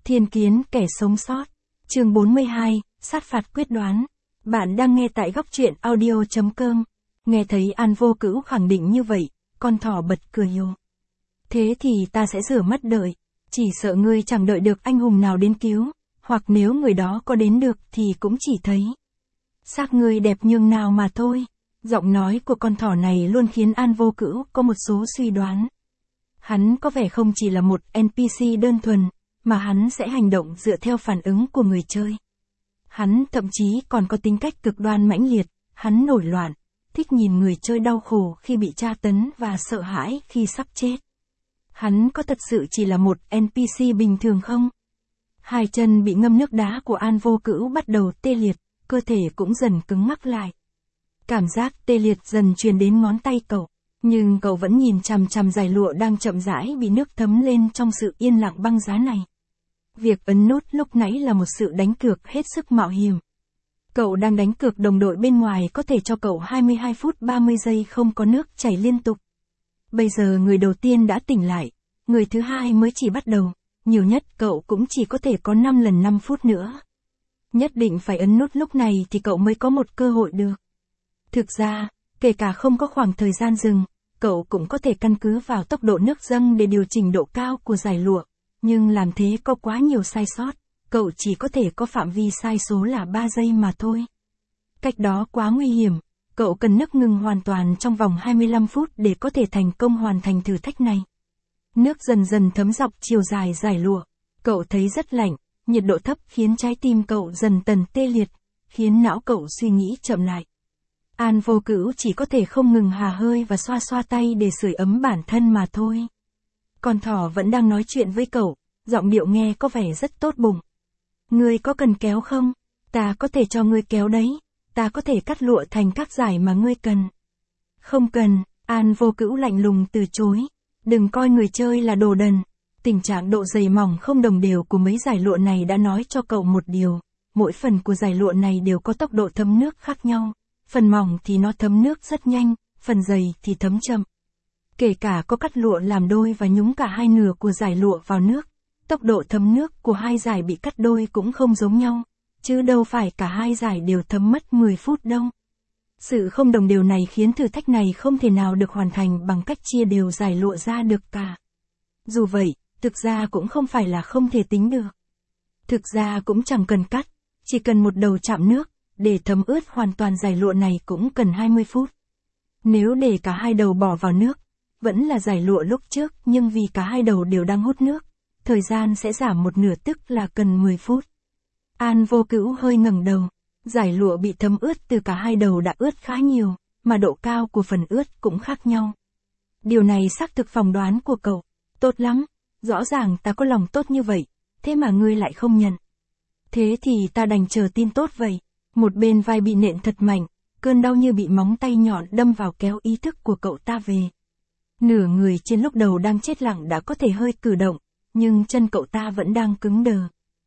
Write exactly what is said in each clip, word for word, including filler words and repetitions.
Thiên kiến kẻ sống sót. Chương bốn mươi hai, sát phạt quyết đoán. Bạn đang nghe tại góc truyện audio chấm com. Nghe thấy An Vô Cữu khẳng định như vậy, con thỏ bật cười hiu. Thế thì ta sẽ rửa mắt đợi. Chỉ sợ ngươi chẳng đợi được anh hùng nào đến cứu, hoặc nếu người đó có đến được thì cũng chỉ thấy xác ngươi đẹp nhường nào mà thôi. Giọng nói của con thỏ này luôn khiến An Vô Cữu có một số suy đoán. Hắn có vẻ không chỉ là một en pê xê đơn thuần, mà hắn sẽ hành động dựa theo phản ứng của người chơi. Hắn thậm chí còn có tính cách cực đoan mãnh liệt, hắn nổi loạn, thích nhìn người chơi đau khổ khi bị tra tấn và sợ hãi khi sắp chết. Hắn có thật sự chỉ là một en pê xê bình thường không? Hai chân bị ngâm nước đá của An Vô Cữu bắt đầu tê liệt, cơ thể cũng dần cứng ngắc lại. Cảm giác tê liệt dần truyền đến ngón tay cậu, nhưng cậu vẫn nhìn chằm chằm dải lụa đang chậm rãi bị nước thấm lên trong sự yên lặng băng giá này. Việc ấn nút lúc nãy là một sự đánh cược hết sức mạo hiểm. Cậu đang đánh cược đồng đội bên ngoài có thể cho cậu hai mươi hai phút ba mươi giây không có nước chảy liên tục. Bây giờ người đầu tiên đã tỉnh lại, người thứ hai mới chỉ bắt đầu, nhiều nhất cậu cũng chỉ có thể có năm lần năm phút nữa. Nhất định phải ấn nút lúc này thì cậu mới có một cơ hội được. Thực ra, kể cả không có khoảng thời gian dừng, cậu cũng có thể căn cứ vào tốc độ nước dâng để điều chỉnh độ cao của dải lụa, nhưng làm thế có quá nhiều sai sót, cậu chỉ có thể có phạm vi sai số là ba giây mà thôi. Cách đó quá nguy hiểm, cậu cần nước ngừng hoàn toàn trong vòng hai mươi lăm phút để có thể thành công hoàn thành thử thách này. Nước dần dần thấm dọc chiều dài dải lụa, cậu thấy rất lạnh, nhiệt độ thấp khiến trái tim cậu dần dần tê liệt, khiến não cậu suy nghĩ chậm lại. An Vô Cữu chỉ có thể không ngừng hà hơi và xoa xoa tay để sưởi ấm bản thân mà thôi. Con thỏ vẫn đang nói chuyện với cậu, giọng điệu nghe có vẻ rất tốt bụng. Ngươi có cần kéo không? Ta có thể cho ngươi kéo đấy, ta có thể cắt lụa thành các dải mà ngươi cần. Không cần, An Vô Cữu lạnh lùng từ chối. Đừng coi người chơi là đồ đần. Tình trạng độ dày mỏng không đồng đều của mấy dải lụa này đã nói cho cậu một điều. Mỗi phần của dải lụa này đều có tốc độ thấm nước khác nhau. Phần mỏng thì nó thấm nước rất nhanh, phần dày thì thấm chậm. Kể cả có cắt lụa làm đôi và nhúng cả hai nửa của dải lụa vào nước, tốc độ thấm nước của hai dải bị cắt đôi cũng không giống nhau, chứ đâu phải cả hai dải đều thấm mất mười phút đâu. Sự không đồng đều này khiến thử thách này không thể nào được hoàn thành bằng cách chia đều dải lụa ra được cả. Dù vậy, thực ra cũng không phải là không thể tính được. Thực ra cũng chẳng cần cắt, chỉ cần một đầu chạm nước, để thấm ướt hoàn toàn dải lụa này cũng cần hai mươi phút. Nếu để cả hai đầu bỏ vào nước, vẫn là dải lụa lúc trước nhưng vì cả hai đầu đều đang hút nước, thời gian sẽ giảm một nửa tức là cần mười phút. An Vô Cữu hơi ngẩng đầu, dải lụa bị thấm ướt từ cả hai đầu đã ướt khá nhiều, mà độ cao của phần ướt cũng khác nhau. Điều này xác thực phỏng đoán của cậu, tốt lắm, rõ ràng ta có lòng tốt như vậy, thế mà ngươi lại không nhận. Thế thì ta đành chờ tin tốt vậy. Một bên vai bị nện thật mạnh, cơn đau như bị móng tay nhọn đâm vào kéo ý thức của cậu ta về. Nửa người trên lúc đầu đang chết lặng đã có thể hơi cử động, nhưng chân cậu ta vẫn đang cứng đờ.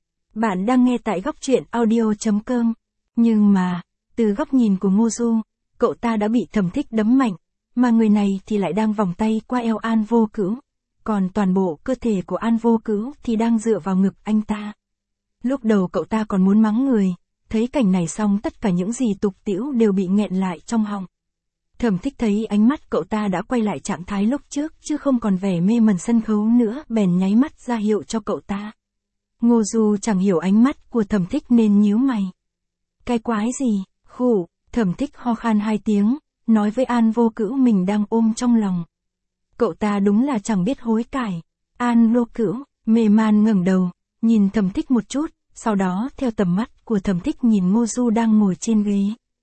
Bạn đang nghe tại góc truyện audio chấm com. Nhưng mà, từ góc nhìn của Ngô Du, cậu ta đã bị Thẩm Thích đấm mạnh, mà người này thì lại đang vòng tay qua eo An Vô Cữu, còn toàn bộ cơ thể của An Vô Cữu thì đang dựa vào ngực anh ta. Lúc đầu cậu ta còn muốn mắng người. Thấy cảnh này xong tất cả những gì tục tĩu đều bị nghẹn lại trong họng. Thẩm Thích thấy ánh mắt cậu ta đã quay lại trạng thái lúc trước chứ không còn vẻ mê mẩn sân khấu nữa, bèn nháy mắt ra hiệu cho cậu ta. Ngô Du chẳng hiểu ánh mắt của Thẩm Thích nên nhíu mày. Cái quái gì? Khủ, Thẩm Thích ho khan hai tiếng, nói với An Vô Cữu mình đang ôm trong lòng. Cậu ta đúng là chẳng biết hối cải. An Vô Cữu, mê man ngẩng đầu, nhìn Thẩm Thích một chút. Sau đó theo tầm mắt của Thẩm Thích nhìn Ngô Du đang ngồi trên ghế.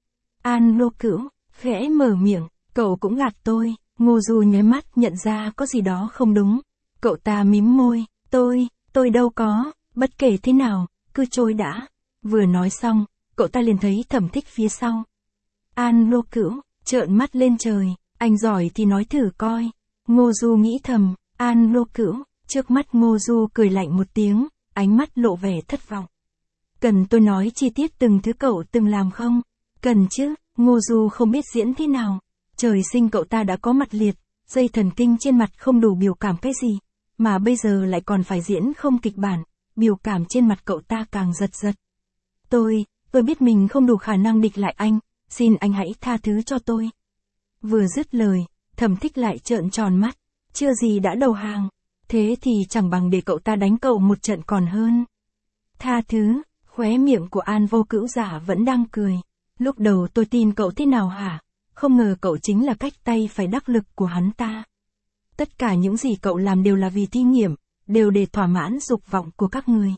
An Vô Cữu, khẽ mở miệng, cậu cũng gạt tôi. Ngô Du nháy mắt nhận ra có gì đó không đúng. Cậu ta mím môi, tôi, tôi đâu có, bất kể thế nào, cứ trôi đã. Vừa nói xong, cậu ta liền thấy Thẩm Thích phía sau. An Vô Cữu, trợn mắt lên trời, anh giỏi thì nói thử coi. Ngô Du nghĩ thầm, An Vô Cữu, trước mắt Ngô Du cười lạnh một tiếng. Ánh mắt lộ vẻ thất vọng. Cần tôi nói chi tiết từng thứ cậu từng làm không? Cần chứ, Ngô Du không biết diễn thế nào. Trời sinh cậu ta đã có mặt liệt, dây thần kinh trên mặt không đủ biểu cảm cái gì, mà bây giờ lại còn phải diễn không kịch bản. biểu cảm trên mặt cậu ta càng giật giật. Tôi, tôi biết mình không đủ khả năng địch lại anh, xin anh hãy tha thứ cho tôi. Vừa dứt lời, Thẩm Thích lại trợn tròn mắt, chưa gì đã đầu hàng, thế thì chẳng bằng để cậu ta đánh cậu một trận còn hơn. Tha thứ, khóe miệng của An Vô Cữu giả vẫn đang cười. Lúc đầu tôi tin cậu thế nào hả? Không ngờ cậu chính là cách tay phải đắc lực của hắn ta. Tất cả những gì cậu làm đều là vì thí nghiệm, đều để thỏa mãn dục vọng của các người.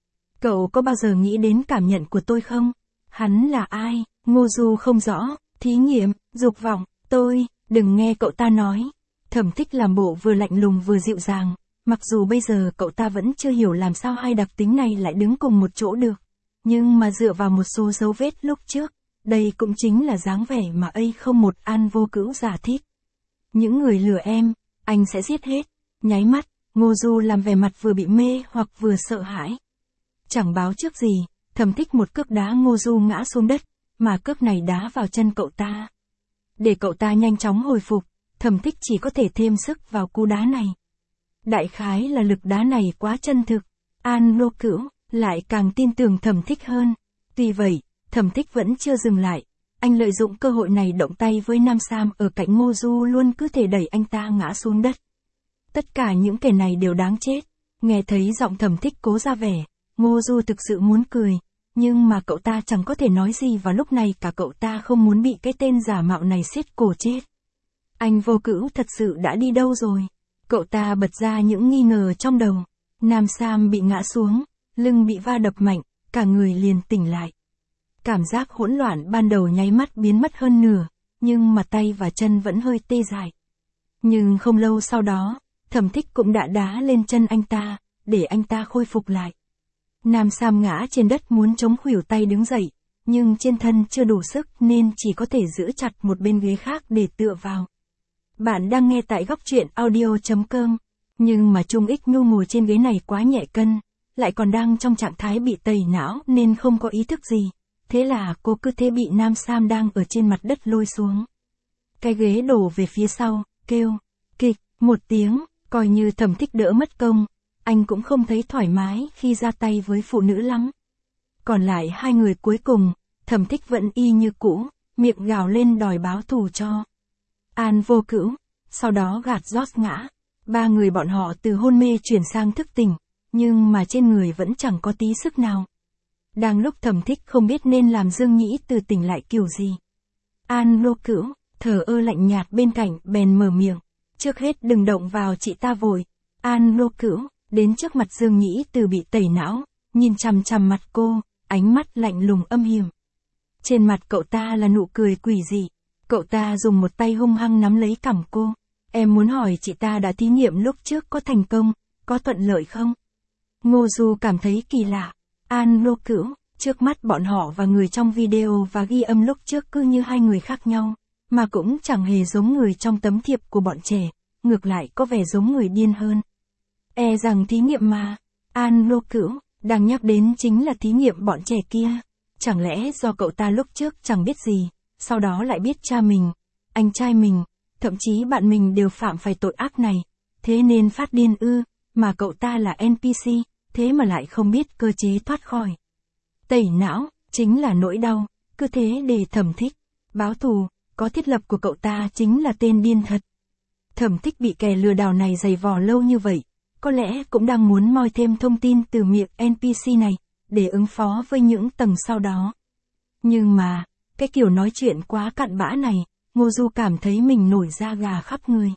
Cậu có bao giờ nghĩ đến cảm nhận của tôi không? Hắn là ai? Ngô Du không rõ, thí nghiệm, dục vọng, tôi, đừng nghe cậu ta nói. Thẩm Thích làm bộ vừa lạnh lùng vừa dịu dàng, mặc dù bây giờ cậu ta vẫn chưa hiểu làm sao hai đặc tính này lại đứng cùng một chỗ được. Nhưng mà dựa vào một số dấu vết lúc trước, đây cũng chính là dáng vẻ mà A không một An Vô Cữu giả thích. Những người lừa em, anh sẽ giết hết. Nháy mắt, Ngô Du làm vẻ mặt vừa bị mê hoặc vừa sợ hãi. Chẳng báo trước gì, Thẩm Thích một cước đá Ngô Du ngã xuống đất, mà cước này đá vào chân cậu ta. Để cậu ta nhanh chóng hồi phục, Thẩm Thích chỉ có thể thêm sức vào cú đá này. Đại khái là lực đá này quá chân thực, An Vô Cữu lại càng tin tưởng Thẩm Thích hơn. Tuy vậy, Thẩm Thích vẫn chưa dừng lại, anh lợi dụng cơ hội này động tay với Nam Sam ở cạnh Ngô Du luôn cứ thể đẩy anh ta ngã xuống đất. Tất cả những kẻ này đều đáng chết. Nghe thấy giọng Thẩm Thích cố ra vẻ, Ngô Du thực sự muốn cười, nhưng mà cậu ta chẳng có thể nói gì và lúc này cả cậu ta không muốn bị cái tên giả mạo này siết cổ chết. Anh Vô Cữu thật sự đã đi đâu rồi? Cậu ta bật ra những nghi ngờ trong đầu. Nam Sam bị ngã xuống, lưng bị va đập mạnh, cả người liền tỉnh lại. Cảm giác hỗn loạn ban đầu nháy mắt biến mất hơn nửa, nhưng mà tay và chân vẫn hơi tê dại. Nhưng không lâu sau đó, Thẩm Thích cũng đã đá lên chân anh ta, để anh ta khôi phục lại. Nam Sam ngã trên đất muốn chống khuỷu tay đứng dậy, nhưng trên thân chưa đủ sức nên chỉ có thể giữ chặt một bên ghế khác để tựa vào. Bạn đang nghe tại góc truyện audio chấm com, nhưng mà Trung Ích Nhu ngồi trên ghế này quá nhẹ cân, lại còn đang trong trạng thái bị tẩy não nên không có ý thức gì. Thế là cô cứ thế bị Nam Sam đang ở trên mặt đất lôi xuống. Cái ghế đổ về phía sau, kêu, kịch, một tiếng, coi như Thẩm Thích đỡ mất công, anh cũng không thấy thoải mái khi ra tay với phụ nữ lắm. Còn lại hai người cuối cùng, Thẩm Thích vẫn y như cũ, miệng gào lên đòi báo thù cho An Vô Cữu, sau đó gạt George ngã. Ba người bọn họ từ hôn mê chuyển sang thức tỉnh, nhưng mà trên người vẫn chẳng có tí sức nào. Đang lúc Thẩm Thích không biết nên làm Dương Nhĩ từ tỉnh lại kiểu gì. An Vô Cữu, thờ ơ lạnh nhạt bên cạnh bèn mở miệng. Trước hết đừng động vào chị ta vội. An Vô Cữu, đến trước mặt Dương Nhĩ từ bị tẩy não, nhìn chằm chằm mặt cô, ánh mắt lạnh lùng âm hiểm. Trên mặt cậu ta là nụ cười quỷ dị. Cậu ta dùng một tay hung hăng nắm lấy cằm cô. Em muốn hỏi chị ta đã thí nghiệm lúc trước có thành công, có thuận lợi không? Ngô Du cảm thấy kỳ lạ. An Vô Cữu, trước mắt bọn họ và người trong video và ghi âm lúc trước cứ như hai người khác nhau, mà cũng chẳng hề giống người trong tấm thiệp của bọn trẻ, ngược lại có vẻ giống người điên hơn. E rằng thí nghiệm mà, An Vô Cữu, đang nhắc đến chính là thí nghiệm bọn trẻ kia. Chẳng lẽ do cậu ta lúc trước chẳng biết gì, sau đó lại biết cha mình, anh trai mình, thậm chí bạn mình đều phạm phải tội ác này, thế nên phát điên ư, mà cậu ta là en pê xê, thế mà lại không biết cơ chế thoát khỏi. Tẩy não, chính là nỗi đau, cứ thế để Thẩm Thích báo thù, có thiết lập của cậu ta chính là tên điên thật. Thẩm Thích bị kẻ lừa đảo này giày vò lâu như vậy, có lẽ cũng đang muốn moi thêm thông tin từ miệng en pê xê này, để ứng phó với những tầng sau đó. Nhưng mà, cái kiểu nói chuyện quá cặn bã này, Ngô Du cảm thấy mình nổi da gà khắp người.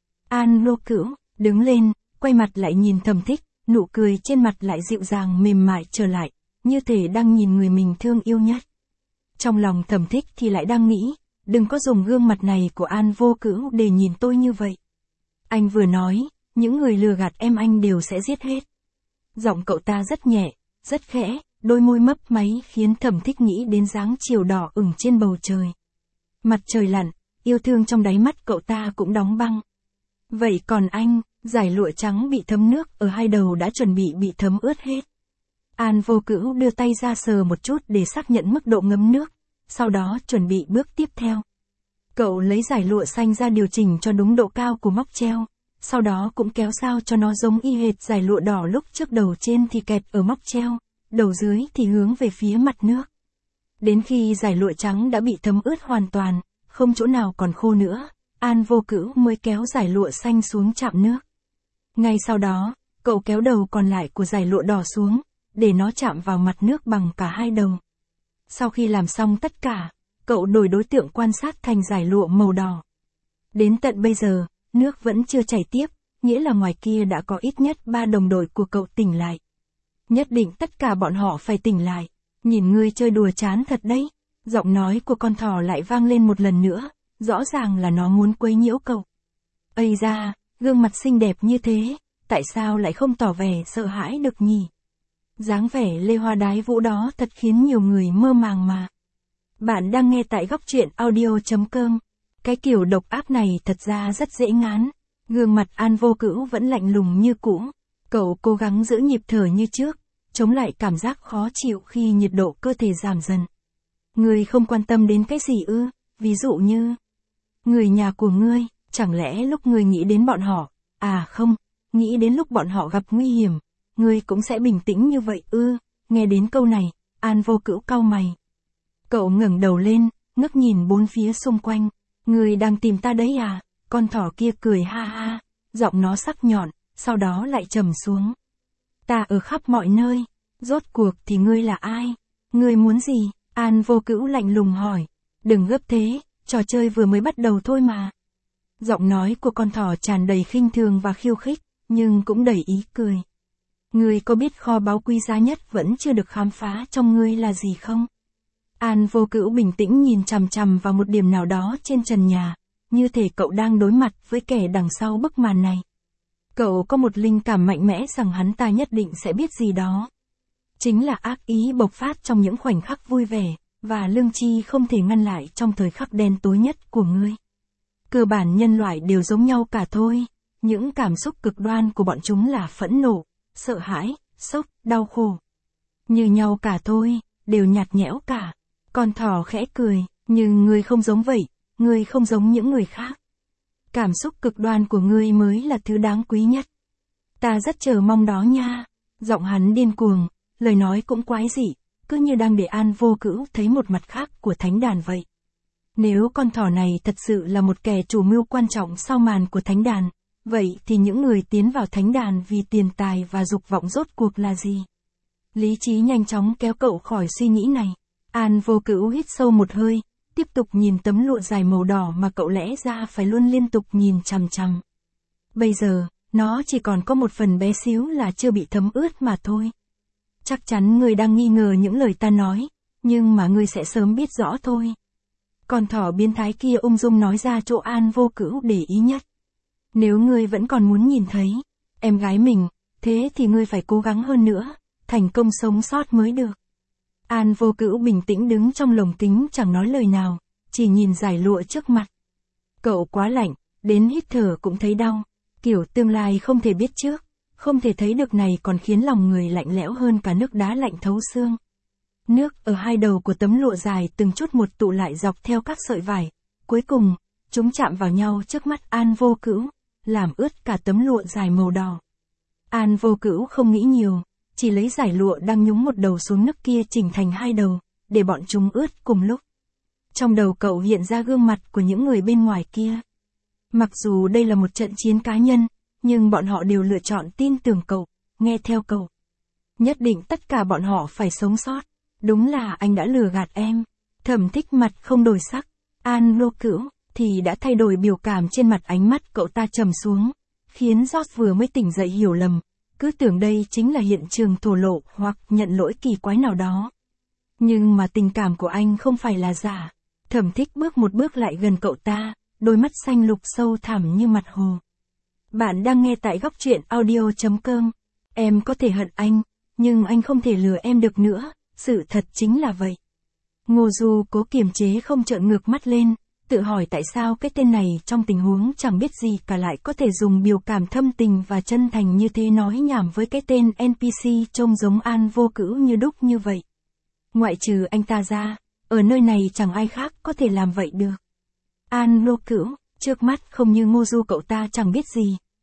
An Vô Cữu, đứng lên, quay mặt lại nhìn Thẩm Thích, nụ cười trên mặt lại dịu dàng mềm mại trở lại, như thể đang nhìn người mình thương yêu nhất. Trong lòng Thẩm Thích thì lại đang nghĩ, đừng có dùng gương mặt này của An Vô Cữu để nhìn tôi như vậy. Anh vừa nói, những người lừa gạt em anh đều sẽ giết hết. Giọng cậu ta rất nhẹ, rất khẽ, đôi môi mấp máy khiến Thẩm Thích nghĩ đến dáng chiều đỏ ửng trên bầu trời. Mặt trời lặn, yêu thương trong đáy mắt cậu ta cũng đóng băng. Vậy còn anh, dải lụa trắng bị thấm nước ở hai đầu đã chuẩn bị bị thấm ướt hết. An Vô Cữu đưa tay ra sờ một chút để xác nhận mức độ ngấm nước, sau đó chuẩn bị bước tiếp theo. Cậu lấy dải lụa xanh ra điều chỉnh cho đúng độ cao của móc treo, sau đó cũng kéo sao cho nó giống y hệt dải lụa đỏ lúc trước, đầu trên thì kẹp ở móc treo, đầu dưới thì hướng về phía mặt nước. Đến khi dải lụa trắng đã bị thấm ướt hoàn toàn, không chỗ nào còn khô nữa, An Vô Cữu mới kéo dải lụa xanh xuống chạm nước. Ngay sau đó, cậu kéo đầu còn lại của dải lụa đỏ xuống, để nó chạm vào mặt nước bằng cả hai đầu. Sau khi làm xong tất cả, cậu đổi đối tượng quan sát thành dải lụa màu đỏ. Đến tận bây giờ, nước vẫn chưa chảy tiếp, nghĩa là ngoài kia đã có ít nhất ba đồng đội của cậu tỉnh lại. Nhất định tất cả bọn họ phải tỉnh lại. Nhìn ngươi chơi đùa chán thật đấy. Giọng nói của con thỏ lại vang lên một lần nữa, rõ ràng là nó muốn quấy nhiễu cậu. Ây da, gương mặt xinh đẹp như thế, tại sao lại không tỏ vẻ sợ hãi được nhỉ? Dáng vẻ lê hoa đái vũ đó thật khiến nhiều người mơ màng mà. Bạn đang nghe tại góc truyện audio chấm com. Cái kiểu độc ác này thật ra rất dễ ngán. Gương mặt An Vô Cữu vẫn lạnh lùng như cũ. Cậu cố gắng giữ nhịp thở như trước, chống lại cảm giác khó chịu khi nhiệt độ cơ thể giảm dần. Ngươi không quan tâm đến cái gì ư? Ví dụ như người nhà của ngươi, chẳng lẽ lúc ngươi nghĩ đến bọn họ, à không, nghĩ đến lúc bọn họ gặp nguy hiểm, ngươi cũng sẽ bình tĩnh như vậy ư? Nghe đến câu này, An Vô Cữu cau mày. Cậu ngẩng đầu lên, ngước nhìn bốn phía xung quanh. Ngươi đang tìm ta đấy à? Con thỏ kia cười ha ha, giọng nó sắc nhọn, sau đó lại trầm xuống. Ta ở khắp mọi nơi, rốt cuộc thì ngươi là ai? Ngươi muốn gì? An Vô Cữu lạnh lùng hỏi. Đừng gấp thế, trò chơi vừa mới bắt đầu thôi mà. Giọng nói của con thỏ tràn đầy khinh thường và khiêu khích, nhưng cũng đầy ý cười. Ngươi có biết kho báu quý giá nhất vẫn chưa được khám phá trong ngươi là gì không? An Vô Cữu bình tĩnh nhìn chằm chằm vào một điểm nào đó trên trần nhà, như thể cậu đang đối mặt với kẻ đằng sau bức màn này. Cậu có một linh cảm mạnh mẽ rằng hắn ta nhất định sẽ biết gì đó. Chính là ác ý bộc phát trong những khoảnh khắc vui vẻ, và lương tri không thể ngăn lại trong thời khắc đen tối nhất của ngươi. Cơ bản nhân loại đều giống nhau cả thôi, những cảm xúc cực đoan của bọn chúng là phẫn nộ, sợ hãi, sốc, đau khổ. Như nhau cả thôi, đều nhạt nhẽo cả. Con thỏ khẽ cười, nhưng ngươi không giống vậy, ngươi không giống những người khác. Cảm xúc cực đoan của ngươi mới là thứ đáng quý nhất. Ta rất chờ mong đó nha. Giọng hắn điên cuồng, lời nói cũng quái dị, cứ như đang để An Vô Cữu thấy một mặt khác của thánh đàn vậy. Nếu con thỏ này thật sự là một kẻ chủ mưu quan trọng sau màn của thánh đàn, vậy thì những người tiến vào thánh đàn vì tiền tài và dục vọng rốt cuộc là gì? Lý trí nhanh chóng kéo cậu khỏi suy nghĩ này. An Vô Cữu hít sâu một hơi, tiếp tục nhìn tấm lụa dài màu đỏ mà cậu lẽ ra phải luôn liên tục nhìn chằm chằm. Bây giờ, nó chỉ còn có một phần bé xíu là chưa bị thấm ướt mà thôi. Chắc chắn ngươi đang nghi ngờ những lời ta nói, nhưng mà ngươi sẽ sớm biết rõ thôi. Con thỏ biến thái kia ung dung nói ra chỗ An Vô Cữu để ý nhất. Nếu ngươi vẫn còn muốn nhìn thấy em gái mình, thế thì ngươi phải cố gắng hơn nữa, thành công sống sót mới được. An Vô Cữu bình tĩnh đứng trong lồng kính chẳng nói lời nào, chỉ nhìn dải lụa trước mặt. Cậu quá lạnh, đến hít thở cũng thấy đau, kiểu tương lai không thể biết trước, không thể thấy được này còn khiến lòng người lạnh lẽo hơn cả nước đá lạnh thấu xương. Nước ở hai đầu của tấm lụa dài từng chút một tụ lại dọc theo các sợi vải, cuối cùng, chúng chạm vào nhau trước mắt An Vô Cữu, làm ướt cả tấm lụa dài màu đỏ. An Vô Cữu không nghĩ nhiều, chỉ lấy dải lụa đang nhúng một đầu xuống nước kia chỉnh thành hai đầu, để bọn chúng ướt cùng lúc. Trong đầu cậu hiện ra gương mặt của những người bên ngoài kia. Mặc dù đây là một trận chiến cá nhân, nhưng bọn họ đều lựa chọn tin tưởng cậu, nghe theo cậu. Nhất định tất cả bọn họ phải sống sót. Đúng là anh đã lừa gạt em. Thẩm Thích mặt không đổi sắc. An Vô Cữu thì đã thay đổi biểu cảm trên mặt, ánh mắt cậu ta trầm xuống, khiến George vừa mới tỉnh dậy hiểu lầm, cứ tưởng đây chính là hiện trường thổ lộ hoặc nhận lỗi kỳ quái nào đó. Nhưng mà tình cảm của anh không phải là giả. Thẩm Thích bước một bước lại gần cậu ta, đôi mắt xanh lục sâu thẳm như mặt hồ. Bạn đang nghe tại góc truyện audio chấm com. Em có thể hận anh, nhưng anh không thể lừa em được nữa, sự thật chính là vậy. Ngô Du cố kiềm chế không trợn ngược mắt lên, tự hỏi tại sao cái tên này trong tình huống chẳng biết gì cả lại có thể dùng biểu cảm thâm tình và chân thành như thế nói nhảm với cái tên en pê xê trông giống An Vô Cữu như đúc như vậy. Ngoại trừ anh ta ra, ở nơi này chẳng ai khác có thể làm vậy được. An Vô Cữu, trước mắt không như Ngô Du cậu ta chẳng biết gì,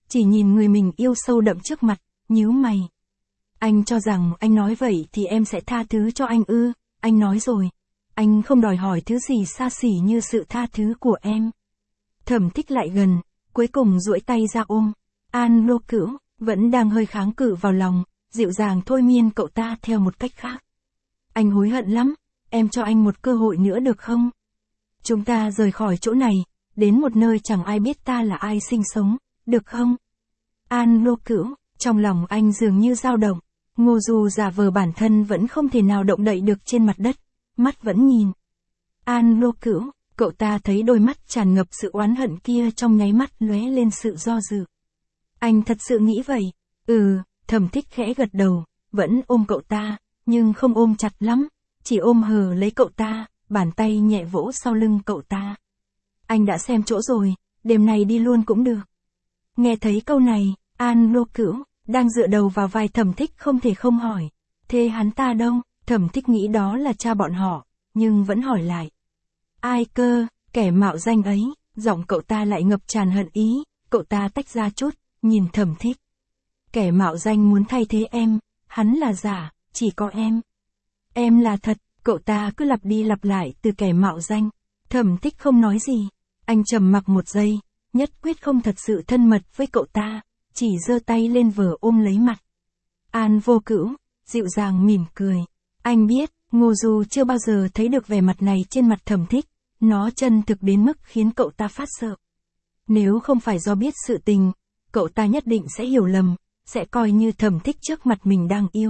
chỉ nhìn người mình yêu sâu đậm trước mặt, nhíu mày. Anh cho rằng anh nói vậy thì em sẽ tha thứ cho anh ư, anh nói rồi. Anh không đòi hỏi thứ gì xa xỉ như sự tha thứ của em. Thẩm Thích lại gần, cuối cùng duỗi tay ra ôm. An Lô Cữu, vẫn đang hơi kháng cự vào lòng, dịu dàng thôi miên cậu ta theo một cách khác. Anh hối hận lắm, em cho anh một cơ hội nữa được không? Chúng ta rời khỏi chỗ này, đến một nơi chẳng ai biết ta là ai sinh sống, được không? An Lô Cữu, trong lòng anh dường như dao động, Ngô Du giả vờ bản thân vẫn không thể nào động đậy được trên mặt đất, mắt vẫn nhìn. An Lô Cữu, cậu ta thấy đôi mắt tràn ngập sự oán hận kia trong nháy mắt lóe lên sự do dự. Anh thật sự nghĩ vậy? Ừ, Thẩm Thích khẽ gật đầu, vẫn ôm cậu ta, nhưng không ôm chặt lắm, chỉ ôm hờ lấy cậu ta, bàn tay nhẹ vỗ sau lưng cậu ta. Anh đã xem chỗ rồi, đêm nay đi luôn cũng được. Nghe thấy câu này, An Lô Cữu đang dựa đầu vào vai Thẩm Thích không thể không hỏi. Thế hắn ta đâu? Thẩm Thích nghĩ đó là cha bọn họ, nhưng vẫn hỏi lại. Ai cơ, kẻ mạo danh ấy, giọng cậu ta lại ngập tràn hận ý, cậu ta tách ra chút, nhìn Thẩm Thích. Kẻ mạo danh muốn thay thế em, hắn là giả, chỉ có em. Em là thật, cậu ta cứ lặp đi lặp lại từ kẻ mạo danh. Thẩm Thích không nói gì, anh trầm mặc một giây, nhất quyết không thật sự thân mật với cậu ta, chỉ giơ tay lên vờ ôm lấy mặt. An Vô Cữu, dịu dàng mỉm cười. Anh biết, Ngô Du chưa bao giờ thấy được vẻ mặt này trên mặt Thẩm Thích, nó chân thực đến mức khiến cậu ta phát sợ. Nếu không phải do biết sự tình, cậu ta nhất định sẽ hiểu lầm, sẽ coi như Thẩm Thích trước mặt mình đang yêu.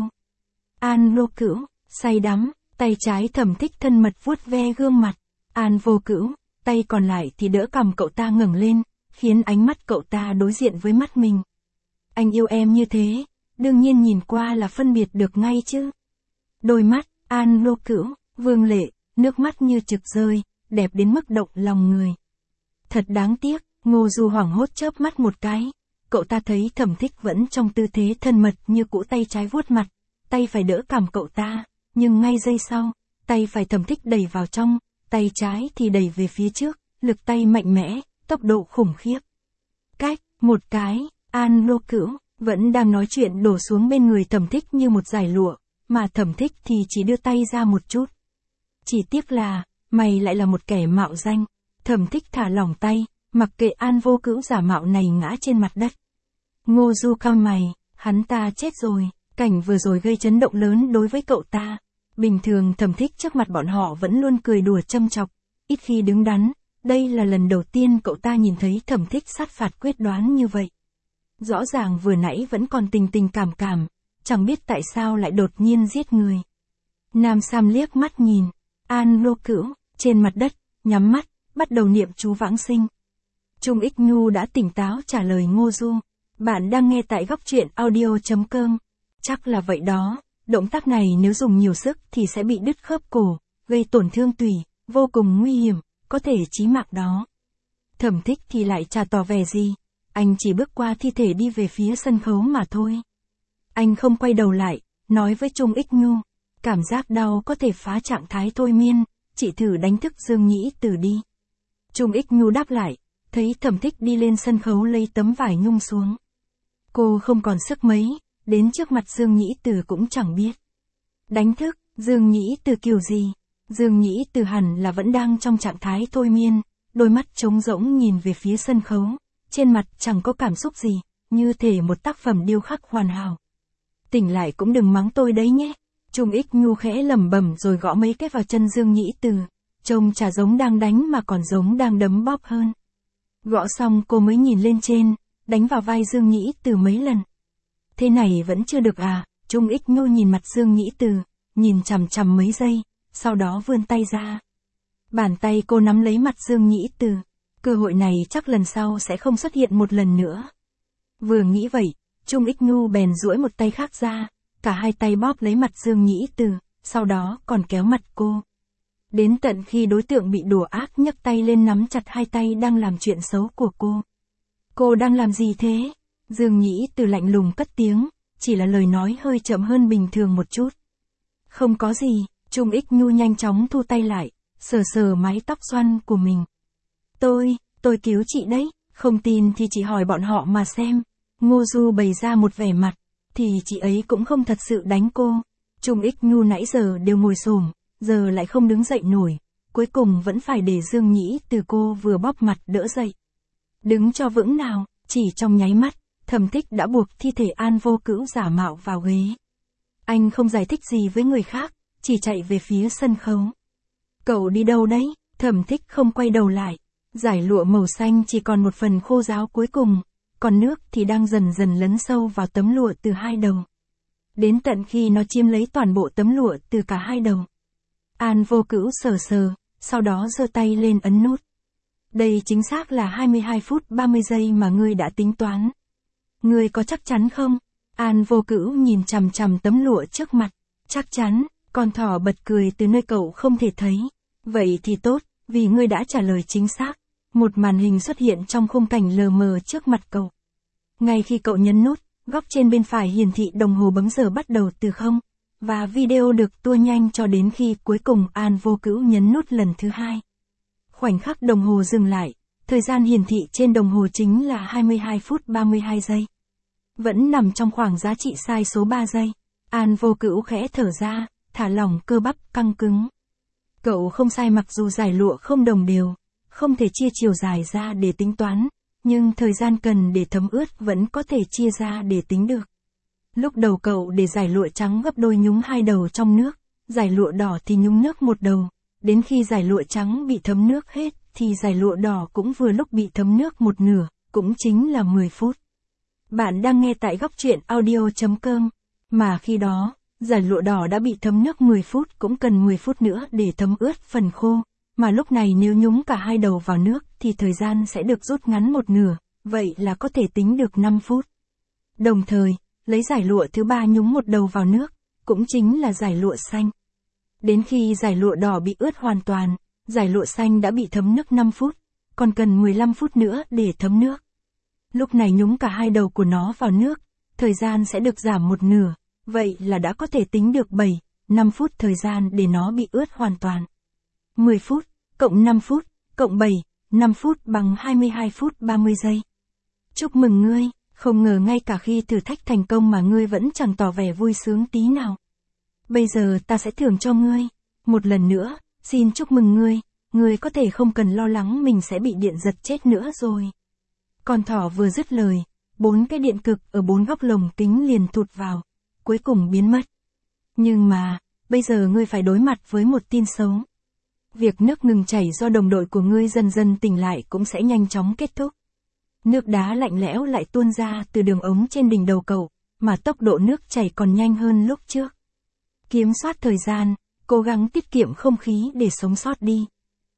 An Lô Cữu, say đắm, tay trái Thẩm Thích thân mật vuốt ve gương mặt. An Vô Cữu, tay còn lại thì đỡ cằm cậu ta ngẩng lên, khiến ánh mắt cậu ta đối diện với mắt mình. Anh yêu em như thế, đương nhiên nhìn qua là phân biệt được ngay chứ. Đôi mắt, An Lô Cữu, vương lệ, nước mắt như trực rơi, đẹp đến mức động lòng người. Thật đáng tiếc, Ngô Du hoảng hốt chớp mắt một cái. Cậu ta thấy Thẩm Thích vẫn trong tư thế thân mật như cũ, tay trái vuốt mặt, tay phải đỡ cằm cậu ta, nhưng ngay giây sau, tay phải Thẩm Thích đẩy vào trong, tay trái thì đẩy về phía trước, lực tay mạnh mẽ, tốc độ khủng khiếp. Cách, một cái, An Lô Cữu, vẫn đang nói chuyện đổ xuống bên người Thẩm Thích như một dải lụa, mà Thẩm Thích thì chỉ đưa tay ra một chút. Chỉ tiếc là, mày lại là một kẻ mạo danh. Thẩm Thích thả lỏng tay, mặc kệ An Vô Cữu giả mạo này ngã trên mặt đất. Ngô Du cau mày, hắn ta chết rồi, cảnh vừa rồi gây chấn động lớn đối với cậu ta. Bình thường Thẩm Thích trước mặt bọn họ vẫn luôn cười đùa châm chọc, ít khi đứng đắn, đây là lần đầu tiên cậu ta nhìn thấy Thẩm Thích sát phạt quyết đoán như vậy. Rõ ràng vừa nãy vẫn còn tình tình cảm cảm, chẳng biết tại sao lại đột nhiên giết người. Nam Sam liếc mắt nhìn, An Lô Cữu, trên mặt đất, nhắm mắt, bắt đầu niệm chú vãng sinh. Trung Ích Nhu đã tỉnh táo trả lời Ngô Du. Bạn đang nghe tại góc truyện audio chấm com. Chắc là vậy đó, động tác này nếu dùng nhiều sức thì sẽ bị đứt khớp cổ, gây tổn thương tủy, vô cùng nguy hiểm, có thể chí mạng đó. Thẩm Thích thì lại chả tỏ vẻ gì, anh chỉ bước qua thi thể đi về phía sân khấu mà thôi. Anh không quay đầu lại, nói với Trung Ích Nhu, cảm giác đau có thể phá trạng thái thôi miên, chị thử đánh thức Dương Nhĩ Từ đi. Trung Ích Nhu đáp lại, thấy Thẩm Thích đi lên sân khấu lấy tấm vải nhung xuống. Cô không còn sức mấy, đến trước mặt Dương Nhĩ Từ cũng chẳng biết. Đánh thức, Dương Nhĩ Từ kiểu gì? Dương Nhĩ Từ hẳn là vẫn đang trong trạng thái thôi miên, đôi mắt trống rỗng nhìn về phía sân khấu, trên mặt chẳng có cảm xúc gì, như thể một tác phẩm điêu khắc hoàn hảo. Tỉnh lại cũng đừng mắng tôi đấy nhé. Trung Ích Nhu khẽ lẩm bẩm rồi gõ mấy cái vào chân Dương Nhĩ Từ, trông chả giống đang đánh mà còn giống đang đấm bóp hơn. Gõ xong cô mới nhìn lên trên, đánh vào vai Dương Nhĩ Từ mấy lần. Thế này vẫn chưa được à? Trung Ích Nhu nhìn mặt Dương Nhĩ Từ, nhìn chằm chằm mấy giây, sau đó vươn tay ra. Bàn tay cô nắm lấy mặt Dương Nhĩ Từ, cơ hội này chắc lần sau sẽ không xuất hiện một lần nữa. Vừa nghĩ vậy, Trung Ích Nhu bèn duỗi một tay khác ra, cả hai tay bóp lấy mặt Dương Nhĩ Từ, sau đó còn kéo mặt cô. Đến tận khi đối tượng bị đùa ác nhấc tay lên nắm chặt hai tay đang làm chuyện xấu của cô. Cô đang làm gì thế? Dương Nhĩ Từ lạnh lùng cất tiếng, chỉ là lời nói hơi chậm hơn bình thường một chút. Không có gì, Trung Ích Nhu nhanh chóng thu tay lại, sờ sờ mái tóc xoăn của mình. Tôi, tôi cứu chị đấy, không tin thì chị hỏi bọn họ mà xem. Ngô Du bày ra một vẻ mặt, thì chị ấy cũng không thật sự đánh cô. Trung Ích Nhu nãy giờ đều ngồi xổm, giờ lại không đứng dậy nổi, cuối cùng vẫn phải để Dương Nhĩ Từ cô vừa bóp mặt đỡ dậy. Đứng cho vững nào, chỉ trong nháy mắt, Thẩm Thích đã buộc thi thể An Vô Cữu giả mạo vào ghế. Anh không giải thích gì với người khác, chỉ chạy về phía sân khấu. Cậu đi đâu đấy? Thẩm Thích không quay đầu lại. Dải lụa màu xanh chỉ còn một phần khô ráo cuối cùng, còn nước thì đang dần dần lấn sâu vào tấm lụa từ hai đầu. Đến tận khi nó chiếm lấy toàn bộ tấm lụa từ cả hai đầu. An Vô Cữu sờ sờ, sau đó giơ tay lên ấn nút. Đây chính xác là hai mươi hai phút ba mươi giây mà ngươi đã tính toán. Ngươi có chắc chắn không? An Vô Cữu nhìn chằm chằm tấm lụa trước mặt. Chắc chắn, con thỏ bật cười từ nơi cậu không thể thấy. Vậy thì tốt, vì ngươi đã trả lời chính xác. Một màn hình xuất hiện trong khung cảnh lờ mờ trước mặt cậu. Ngay khi cậu nhấn nút, góc trên bên phải hiển thị đồng hồ bấm giờ bắt đầu từ không, và video được tua nhanh cho đến khi cuối cùng An Vô Cữu nhấn nút lần thứ hai. Khoảnh khắc đồng hồ dừng lại, thời gian hiển thị trên đồng hồ chính là hai mươi hai phút ba mươi hai giây. Vẫn nằm trong khoảng giá trị sai số ba giây. An Vô Cữu khẽ thở ra, thả lỏng cơ bắp căng cứng. Cậu không sai mặc dù giải lụa không đồng đều, không thể chia chiều dài ra để tính toán, nhưng thời gian cần để thấm ướt vẫn có thể chia ra để tính được. Lúc đầu cậu để giải lụa trắng gấp đôi nhúng hai đầu trong nước, giải lụa đỏ thì nhúng nước một đầu, đến khi giải lụa trắng bị thấm nước hết thì giải lụa đỏ cũng vừa lúc bị thấm nước một nửa, cũng chính là mười phút. Bạn đang nghe tại góc truyện audio chấm com, mà khi đó, giải lụa đỏ đã bị thấm nước mười phút cũng cần mười phút nữa để thấm ướt phần khô, mà lúc này nếu nhúng cả hai đầu vào nước thì thời gian sẽ được rút ngắn một nửa, vậy là có thể tính được năm phút. Đồng thời, lấy giải lụa thứ ba nhúng một đầu vào nước, cũng chính là giải lụa xanh. Đến khi giải lụa đỏ bị ướt hoàn toàn, giải lụa xanh đã bị thấm nước năm phút, còn cần mười lăm phút nữa để thấm nước. Lúc này nhúng cả hai đầu của nó vào nước, thời gian sẽ được giảm một nửa, vậy là đã có thể tính được bảy, năm phút thời gian để nó bị ướt hoàn toàn. mười phút, cộng năm phút, cộng bảy, năm phút bằng hai mươi hai phút ba mươi giây. Chúc mừng ngươi, không ngờ ngay cả khi thử thách thành công mà ngươi vẫn chẳng tỏ vẻ vui sướng tí nào. Bây giờ ta sẽ thưởng cho ngươi. Một lần nữa, xin chúc mừng ngươi, ngươi có thể không cần lo lắng mình sẽ bị điện giật chết nữa rồi. Con thỏ vừa dứt lời, bốn cái điện cực ở bốn góc lồng kính liền thụt vào, cuối cùng biến mất. Nhưng mà, bây giờ ngươi phải đối mặt với một tin xấu. Việc nước ngừng chảy do đồng đội của ngươi dần dần tỉnh lại cũng sẽ nhanh chóng kết thúc. Nước đá lạnh lẽo lại tuôn ra từ đường ống trên đỉnh đầu cậu, mà tốc độ nước chảy còn nhanh hơn lúc trước. Kiểm soát thời gian, cố gắng tiết kiệm không khí để sống sót đi.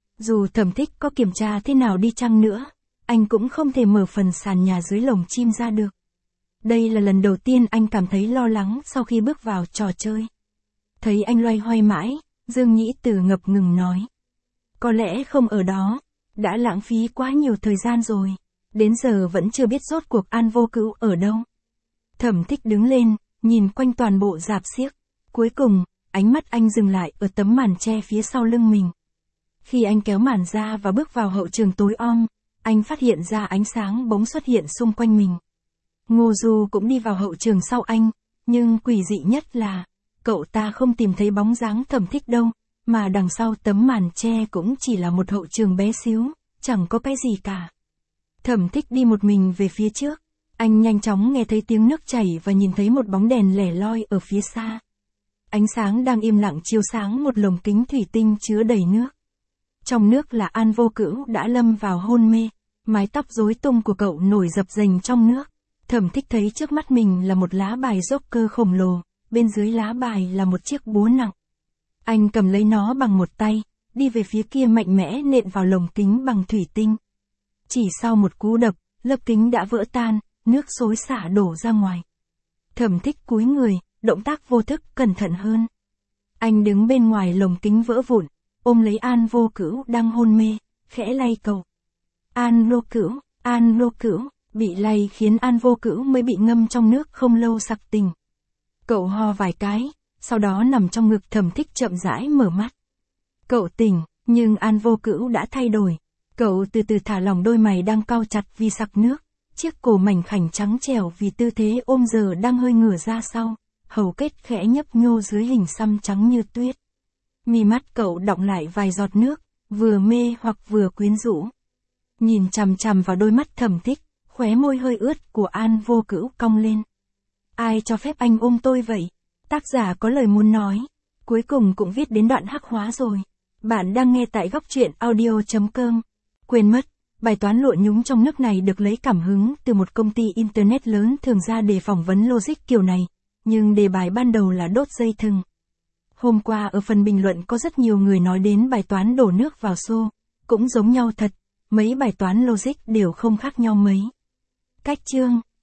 Dù Thẩm Thích có kiểm tra thế nào đi chăng nữa, anh cũng không thể mở phần sàn nhà dưới lồng chim ra được. Đây là lần đầu tiên anh cảm thấy lo lắng sau khi bước vào trò chơi. Thấy anh loay hoay mãi, Dương Nhĩ Từ ngập ngừng nói. Có lẽ không ở đó, đã lãng phí quá nhiều thời gian rồi, đến giờ vẫn chưa biết rốt cuộc An Vô Cữu ở đâu. Thẩm Thích đứng lên, nhìn quanh toàn bộ rạp xiếc, cuối cùng, ánh mắt anh dừng lại ở tấm màn che phía sau lưng mình. Khi anh kéo màn ra và bước vào hậu trường tối om, anh phát hiện ra ánh sáng bỗng xuất hiện xung quanh mình. Ngô Du cũng đi vào hậu trường sau anh, nhưng quỷ dị nhất là, cậu ta không tìm thấy bóng dáng Thẩm Thích đâu, mà đằng sau tấm màn che cũng chỉ là một hậu trường bé xíu, chẳng có cái gì cả. Thẩm Thích đi một mình về phía trước, anh nhanh chóng nghe thấy tiếng nước chảy và nhìn thấy một bóng đèn lẻ loi ở phía xa. Ánh sáng đang im lặng chiếu sáng một lồng kính thủy tinh chứa đầy nước. Trong nước là An Vô Cữu đã lâm vào hôn mê, mái tóc rối tung của cậu nổi dập dềnh trong nước. Thẩm Thích thấy trước mắt mình là một lá bài Joker khổng lồ, bên dưới lá bài là một chiếc búa nặng. Anh cầm lấy nó bằng một tay, đi về phía kia mạnh mẽ nện vào lồng kính bằng thủy tinh. Chỉ sau một cú đập, lớp kính đã vỡ tan, nước xối xả đổ ra ngoài. Thẩm Thích cúi người, động tác vô thức cẩn thận hơn. Anh đứng bên ngoài lồng kính vỡ vụn, ôm lấy An Vô Cữu đang hôn mê, khẽ lay cậu. An Vô Cữu, An Vô Cữu, bị lay khiến An Vô Cữu mới bị ngâm trong nước không lâu sặc tỉnh. Cậu ho vài cái, sau đó nằm trong ngực Thẩm Thích chậm rãi mở mắt. Cậu tỉnh, nhưng An Vô Cữu đã thay đổi. Cậu từ từ thả lỏng đôi mày đang cau chặt vì sặc nước, Chiếc cổ mảnh khảnh trắng trẻo vì tư thế ôm giờ đang hơi ngửa ra sau, hầu kết khẽ nhấp nhô dưới hình xăm trắng như tuyết. Mi mắt cậu đọng lại vài giọt nước, vừa mê hoặc vừa quyến rũ. Nhìn chằm chằm vào đôi mắt thầm thích, khóe môi hơi ướt của An Vô Cữu cong lên. Ai cho phép anh ôm tôi vậy? Tác giả có lời muốn nói. Cuối cùng cũng viết đến đoạn hắc hóa rồi. Bạn đang nghe tại góc truyện audio.com. Quên mất, bài toán lụa nhúng trong nước này được lấy cảm hứng từ một công ty Internet lớn thường ra để phỏng vấn logic kiểu này. Nhưng đề bài ban đầu là đốt dây thừng. Hôm qua ở phần bình luận có rất nhiều người nói đến bài toán đổ nước vào xô. Cũng giống nhau thật, mấy bài toán logic đều không khác nhau mấy. Cách chương